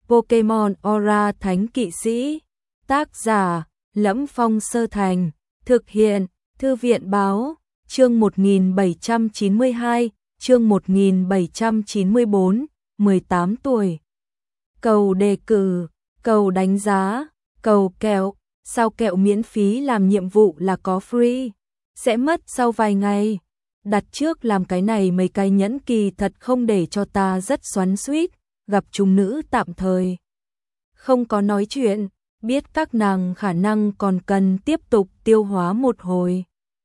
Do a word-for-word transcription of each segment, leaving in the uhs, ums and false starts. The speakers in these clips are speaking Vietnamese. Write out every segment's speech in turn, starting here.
Pokemon Aura Thánh Kỵ Sĩ. Tác giả: Lẫm Phong Sơ Thành. Thực hiện: Thư viện Báo. Chương một nghìn bảy trăm chín mươi hai, chương một nghìn bảy trăm chín mươi bốn, mười tám tuổi. Cầu đề cử, cầu đánh giá, cầu kẹo. Sao kẹo miễn phí làm nhiệm vụ là có free, sẽ mất sau vài ngày. Đặt trước làm cái này mấy cái nhẫn kỳ thật không để cho ta rất xoắn xuýt, gặp chúng nữ tạm thời. Không có nói chuyện, biết các nàng khả năng còn cần tiếp tục tiêu hóa một hồi.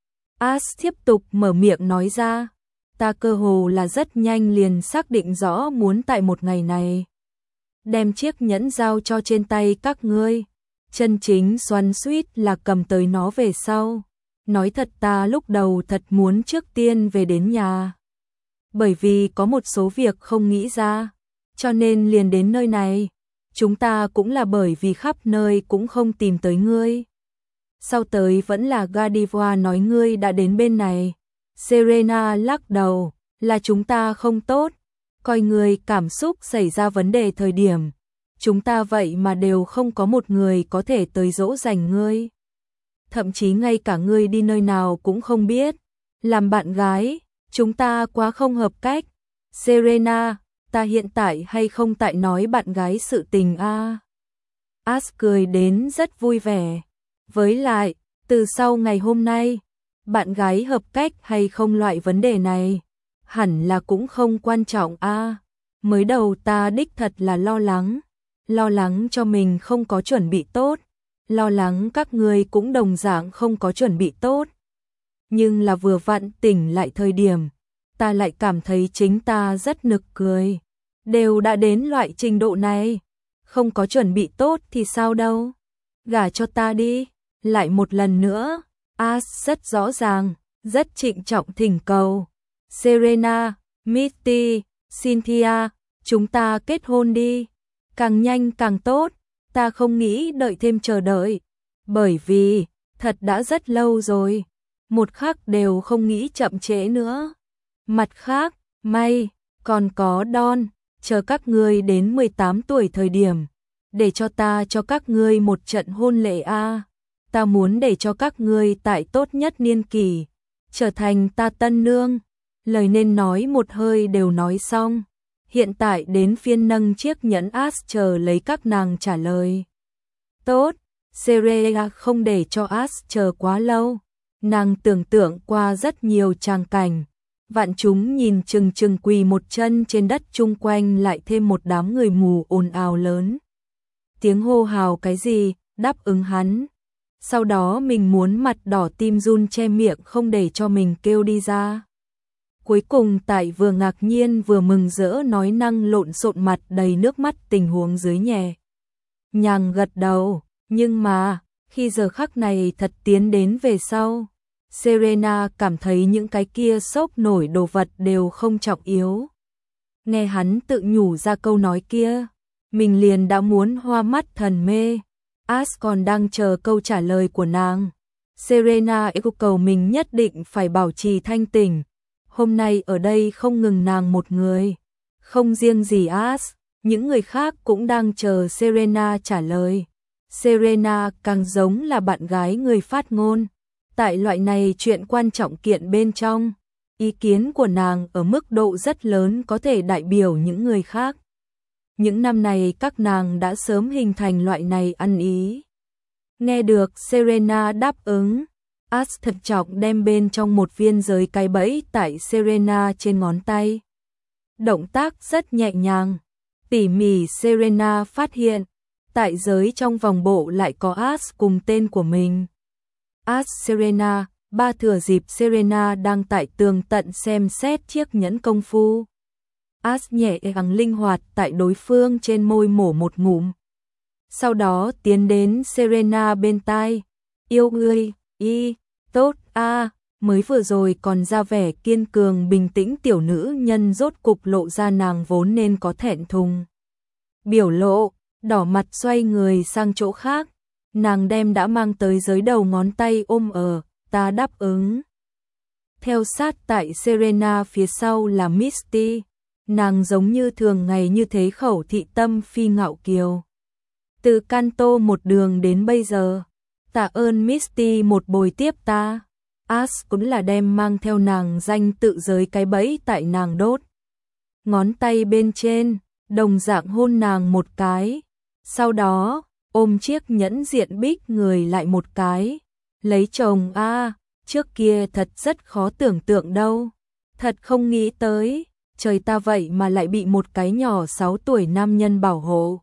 As tiếp tục mở miệng nói ra, ta cơ hồ là rất nhanh liền xác định rõ muốn tại một ngày này đem chiếc nhẫn giao cho trên tay các ngươi. Chân chính xoắn xuýt là cầm tới nó về sau. Nói thật ta lúc đầu thật muốn trước tiên về đến nhà. Bởi vì có một số việc không nghĩ ra, cho nên liền đến nơi này. Chúng ta cũng là bởi vì khắp nơi cũng không tìm tới ngươi. Sau tới vẫn là Gardevoir nói ngươi đã đến bên này. Serena lắc đầu, là chúng ta không tốt. Coi ngươi cảm xúc xảy ra vấn đề thời điểm. Chúng ta vậy mà đều không có một người có thể tới dỗ dành ngươi. Thậm chí ngay cả ngươi đi nơi nào cũng không biết. Làm bạn gái, chúng ta quá không hợp cách. Serena, ta hiện tại hay không tại nói bạn gái sự tình a? À? As cười đến rất vui vẻ. Với lại, từ sau ngày hôm nay, bạn gái hợp cách hay không loại vấn đề này, hẳn là cũng không quan trọng a. À? Mới đầu ta đích thật là lo lắng. Lo lắng cho mình không có chuẩn bị tốt, lo lắng các ngươi cũng đồng dạng không có chuẩn bị tốt. Nhưng là vừa vặn tỉnh lại thời điểm, ta lại cảm thấy chính ta rất nực cười. Đều đã đến loại trình độ này, không có chuẩn bị tốt thì sao đâu. Gả cho ta đi, lại một lần nữa. As rất rõ ràng, rất trịnh trọng thỉnh cầu. Serena, Misty, Cynthia, chúng ta kết hôn đi. Càng nhanh càng tốt, ta không nghĩ đợi thêm chờ đợi. Bởi vì, thật đã rất lâu rồi, một khắc đều không nghĩ chậm trễ nữa. Mặt khác, may, còn có Don, chờ các ngươi đến mười tám tuổi thời điểm, để cho ta cho các ngươi một trận hôn lễ a. À. Ta muốn để cho các ngươi tại tốt nhất niên kỷ, trở thành ta tân nương. Lời nên nói một hơi đều nói xong. Hiện tại đến phiên nâng chiếc nhẫn As chờ lấy các nàng trả lời. Tốt, Serena không để cho As chờ quá lâu. Nàng tưởng tượng qua rất nhiều tràng cảnh. Vạn chúng nhìn chừng chừng quỳ một chân trên đất chung quanh lại thêm một đám người mù ồn ào lớn. Tiếng hô hào cái gì, đáp ứng hắn. Sau đó mình muốn mặt đỏ tim run che miệng không để cho mình kêu đi ra. Cuối cùng tại vừa ngạc nhiên vừa mừng rỡ nói năng lộn xộn mặt đầy nước mắt tình huống dưới nhẹ nhàng gật đầu, nhưng mà, khi giờ khắc này thật tiến đến về sau, Serena cảm thấy những cái kia sốc nổi đồ vật đều không trọng yếu. Nghe hắn tự nhủ ra câu nói kia, mình liền đã muốn hoa mắt thần mê. As còn đang chờ câu trả lời của nàng. Serena yêu cầu mình nhất định phải bảo trì thanh tỉnh. Hôm nay ở đây không ngừng nàng một người, không riêng gì As, những người khác cũng đang chờ Serena trả lời. Serena càng giống là bạn gái người phát ngôn. Tại loại này chuyện quan trọng kiện bên trong, ý kiến của nàng ở mức độ rất lớn có thể đại biểu những người khác. Những năm này các nàng đã sớm hình thành loại này ăn ý. Nghe được Serena đáp ứng, As thận trọng đem bên trong một viên giới cái bẫy tại Serena trên ngón tay. Động tác rất nhẹ nhàng, tỉ mỉ. Serena phát hiện, tại giới trong vòng bộ lại có As cùng tên của mình. As Serena, ba thừa dịp Serena đang tại tường tận xem xét chiếc nhẫn công phu. As nhẹ nhàng linh hoạt tại đối phương trên môi mổ một ngụm. Sau đó tiến đến Serena bên tai. Yêu ngươi, y, tốt a. À, mới vừa rồi còn ra vẻ kiên cường bình tĩnh tiểu nữ nhân rốt cục lộ ra nàng vốn nên có thẹn thùng. Biểu lộ, đỏ mặt xoay người sang chỗ khác. Nàng đem đã mang tới dưới đầu ngón tay ôm ở, ta đáp ứng. Theo sát tại Serena phía sau là Misty. nàng giống như thường ngày như thế khẩu thị tâm phi ngạo kiều. Từ Kanto một đường đến bây giờ, tạ ơn Misty một bồi tiếp ta. Ash cũng là đem mang theo nàng danh tự giới cái bẫy tại nàng đốt. Ngón tay bên trên, đồng dạng hôn nàng một cái. Sau đó, ôm chiếc nhẫn diện bích người lại một cái. Lấy chồng a à, trước kia thật rất khó tưởng tượng đâu. Thật không nghĩ tới, trời ta vậy mà lại bị một cái nhỏ sáu tuổi nam nhân bảo hộ.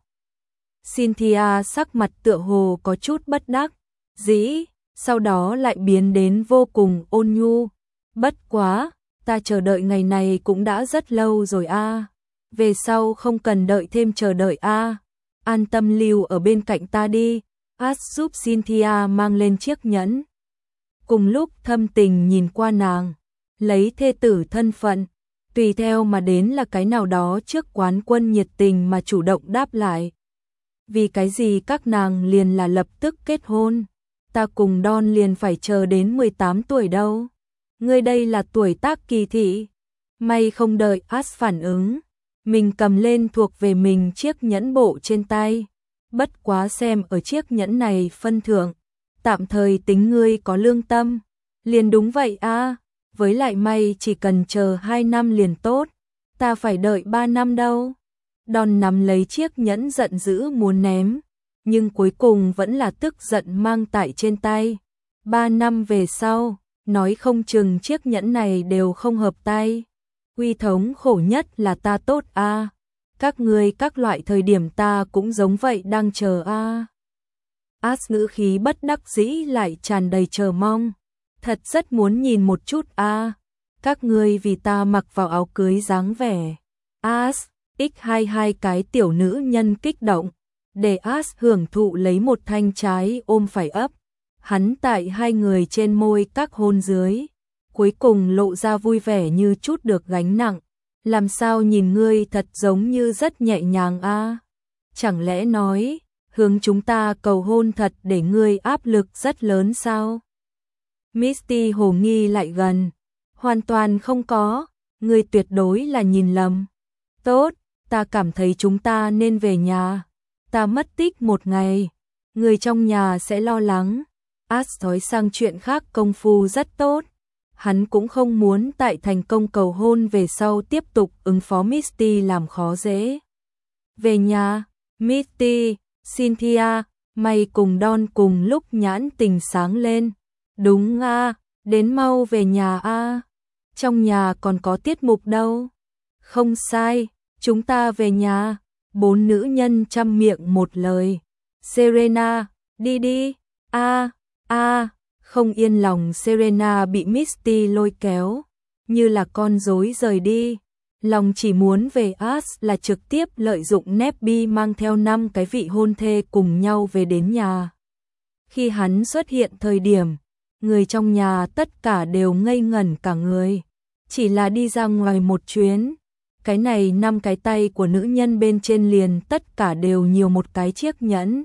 Cynthia sắc mặt tựa hồ có chút bất đắc dĩ, sau đó lại biến đến vô cùng ôn nhu. Bất quá, ta chờ đợi ngày này cũng đã rất lâu rồi a. À. Về sau không cần đợi thêm chờ đợi a. À. An tâm lưu ở bên cạnh ta đi. Ash giúp Cynthia mang lên chiếc nhẫn. Cùng lúc thâm tình nhìn qua nàng, lấy thê tử thân phận, tùy theo mà đến là cái nào đó trước quán quân nhiệt tình mà chủ động đáp lại. Vì cái gì các nàng liền là lập tức kết hôn, ta cùng Don liền phải chờ đến mười tám tuổi đâu. Ngươi đây là tuổi tác kỳ thị. May không đợi Ash phản ứng, mình cầm lên thuộc về mình chiếc nhẫn bộ trên tay. Bất quá xem ở chiếc nhẫn này phân thưởng, tạm thời tính ngươi có lương tâm. Liền đúng vậy a, à, với lại may chỉ cần chờ hai năm liền tốt, ta phải đợi ba năm đâu. Don nắm lấy chiếc nhẫn giận dữ muốn ném, nhưng cuối cùng vẫn là tức giận mang tại trên tay. Ba năm về sau, nói không chừng chiếc nhẫn này đều không hợp tay. Uy thống khổ nhất là ta tốt a. À. Các ngươi các loại thời điểm ta cũng giống vậy đang chờ a. À. Ash ngữ khí bất đắc dĩ lại tràn đầy chờ mong. Thật rất muốn nhìn một chút a. À. Các ngươi vì ta mặc vào áo cưới dáng vẻ. Ash, x hai mươi hai cái tiểu nữ nhân kích động. Để Ash hưởng thụ lấy một thanh trái ôm phải ấp. Hắn tại hai người trên môi các hôn dưới. Cuối cùng lộ ra vui vẻ như chút được gánh nặng. Làm sao nhìn ngươi thật giống như rất nhẹ nhàng a? À? Chẳng lẽ nói, hướng chúng ta cầu hôn thật để ngươi áp lực rất lớn sao? Misty hồ nghi lại gần. Hoàn toàn không có, ngươi tuyệt đối là nhìn lầm. Tốt, ta cảm thấy chúng ta nên về nhà. Ta mất tích một ngày, người trong nhà sẽ lo lắng. Ash thói sang chuyện khác công phu rất tốt. Hắn cũng không muốn tại thành công cầu hôn về sau tiếp tục ứng phó Misty làm khó dễ. Về nhà, Misty, Cynthia, mày cùng Don cùng lúc nhãn tình sáng lên. Đúng a, à, đến mau về nhà a. À. Trong nhà còn có tiết mục đâu. Không sai, chúng ta về nhà. Bốn nữ nhân chăm miệng một lời. Serena, đi đi, a, a. Không yên lòng Serena bị Misty lôi kéo, như là con rối rời đi. Lòng chỉ muốn về Ash là trực tiếp lợi dụng Nebby mang theo năm cái vị hôn thê cùng nhau về đến nhà. Khi hắn xuất hiện thời điểm, người trong nhà tất cả đều ngây ngẩn cả người. Chỉ là đi ra ngoài một chuyến, cái này năm cái tay của nữ nhân bên trên liền tất cả đều nhiều một cái chiếc nhẫn.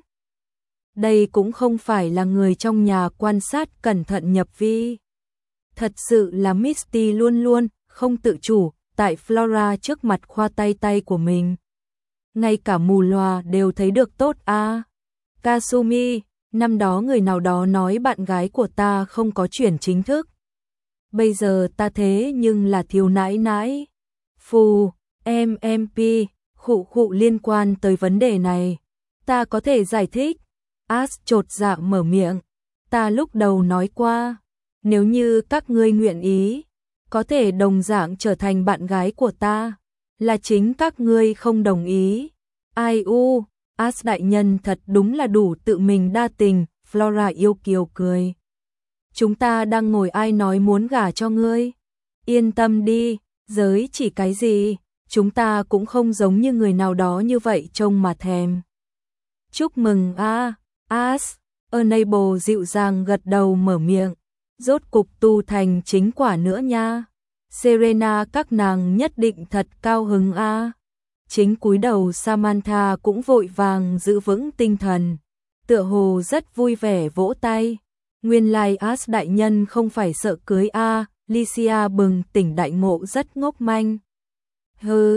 Đây cũng không phải là người trong nhà quan sát cẩn thận nhập vi. Thật sự là Misty luôn luôn không tự chủ tại Flora trước mặt khoa tay tay của mình. Ngay cả mù lòa đều thấy được tốt a. À. Kasumi, năm đó người nào đó nói bạn gái của ta không có chuyển chính thức. Bây giờ ta thế nhưng là thiếu nãi nãi. Phù, em em pi, khụ khụ liên quan tới vấn đề này. Ta có thể giải thích. Ash chột dạ mở miệng. Ta lúc đầu nói qua, nếu như các ngươi nguyện ý, có thể đồng dạng trở thành bạn gái của ta, là chính các ngươi không đồng ý. Ai u, Ash đại nhân thật đúng là đủ tự mình đa tình, Flora yêu kiều cười. Chúng ta đang ngồi ai nói muốn gả cho ngươi. Yên tâm đi, giới chỉ cái gì, chúng ta cũng không giống như người nào đó như vậy trông mà thèm. Chúc mừng a. À. Ash, Enable dịu dàng gật đầu mở miệng, rốt cục tu thành chính quả nữa nha. Serena các nàng nhất định thật cao hứng a. À. Chính cúi đầu Samantha cũng vội vàng giữ vững tinh thần, tựa hồ rất vui vẻ vỗ tay. Nguyên lai Ash đại nhân không phải sợ cưới a. À. Licia bừng tỉnh đại ngộ rất ngốc manh. Hừ,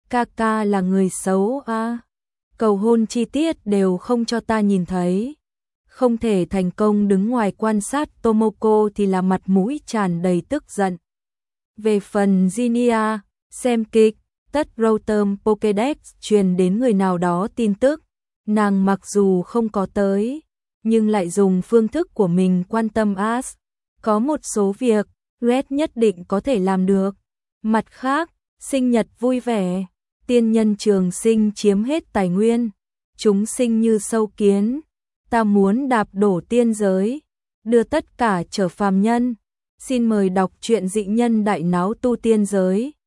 ca ca là người xấu à? Cầu hôn chi tiết đều không cho ta nhìn thấy. Không thể thành công đứng ngoài quan sát Tomoko thì là mặt mũi tràn đầy tức giận. Về phần Jinya, xem kịch, tất Rotom Pokédex truyền đến người nào đó tin tức, nàng mặc dù không có tới, nhưng lại dùng phương thức của mình quan tâm Ash. Có một số việc, Red nhất định có thể làm được. Mặt khác, sinh nhật vui vẻ, tiên nhân trường sinh chiếm hết tài nguyên, chúng sinh như sâu kiến, ta muốn đạp đổ tiên giới, đưa tất cả trở phàm nhân. Xin mời đọc truyện Dị Nhân Đại Náo Tu Tiên Giới.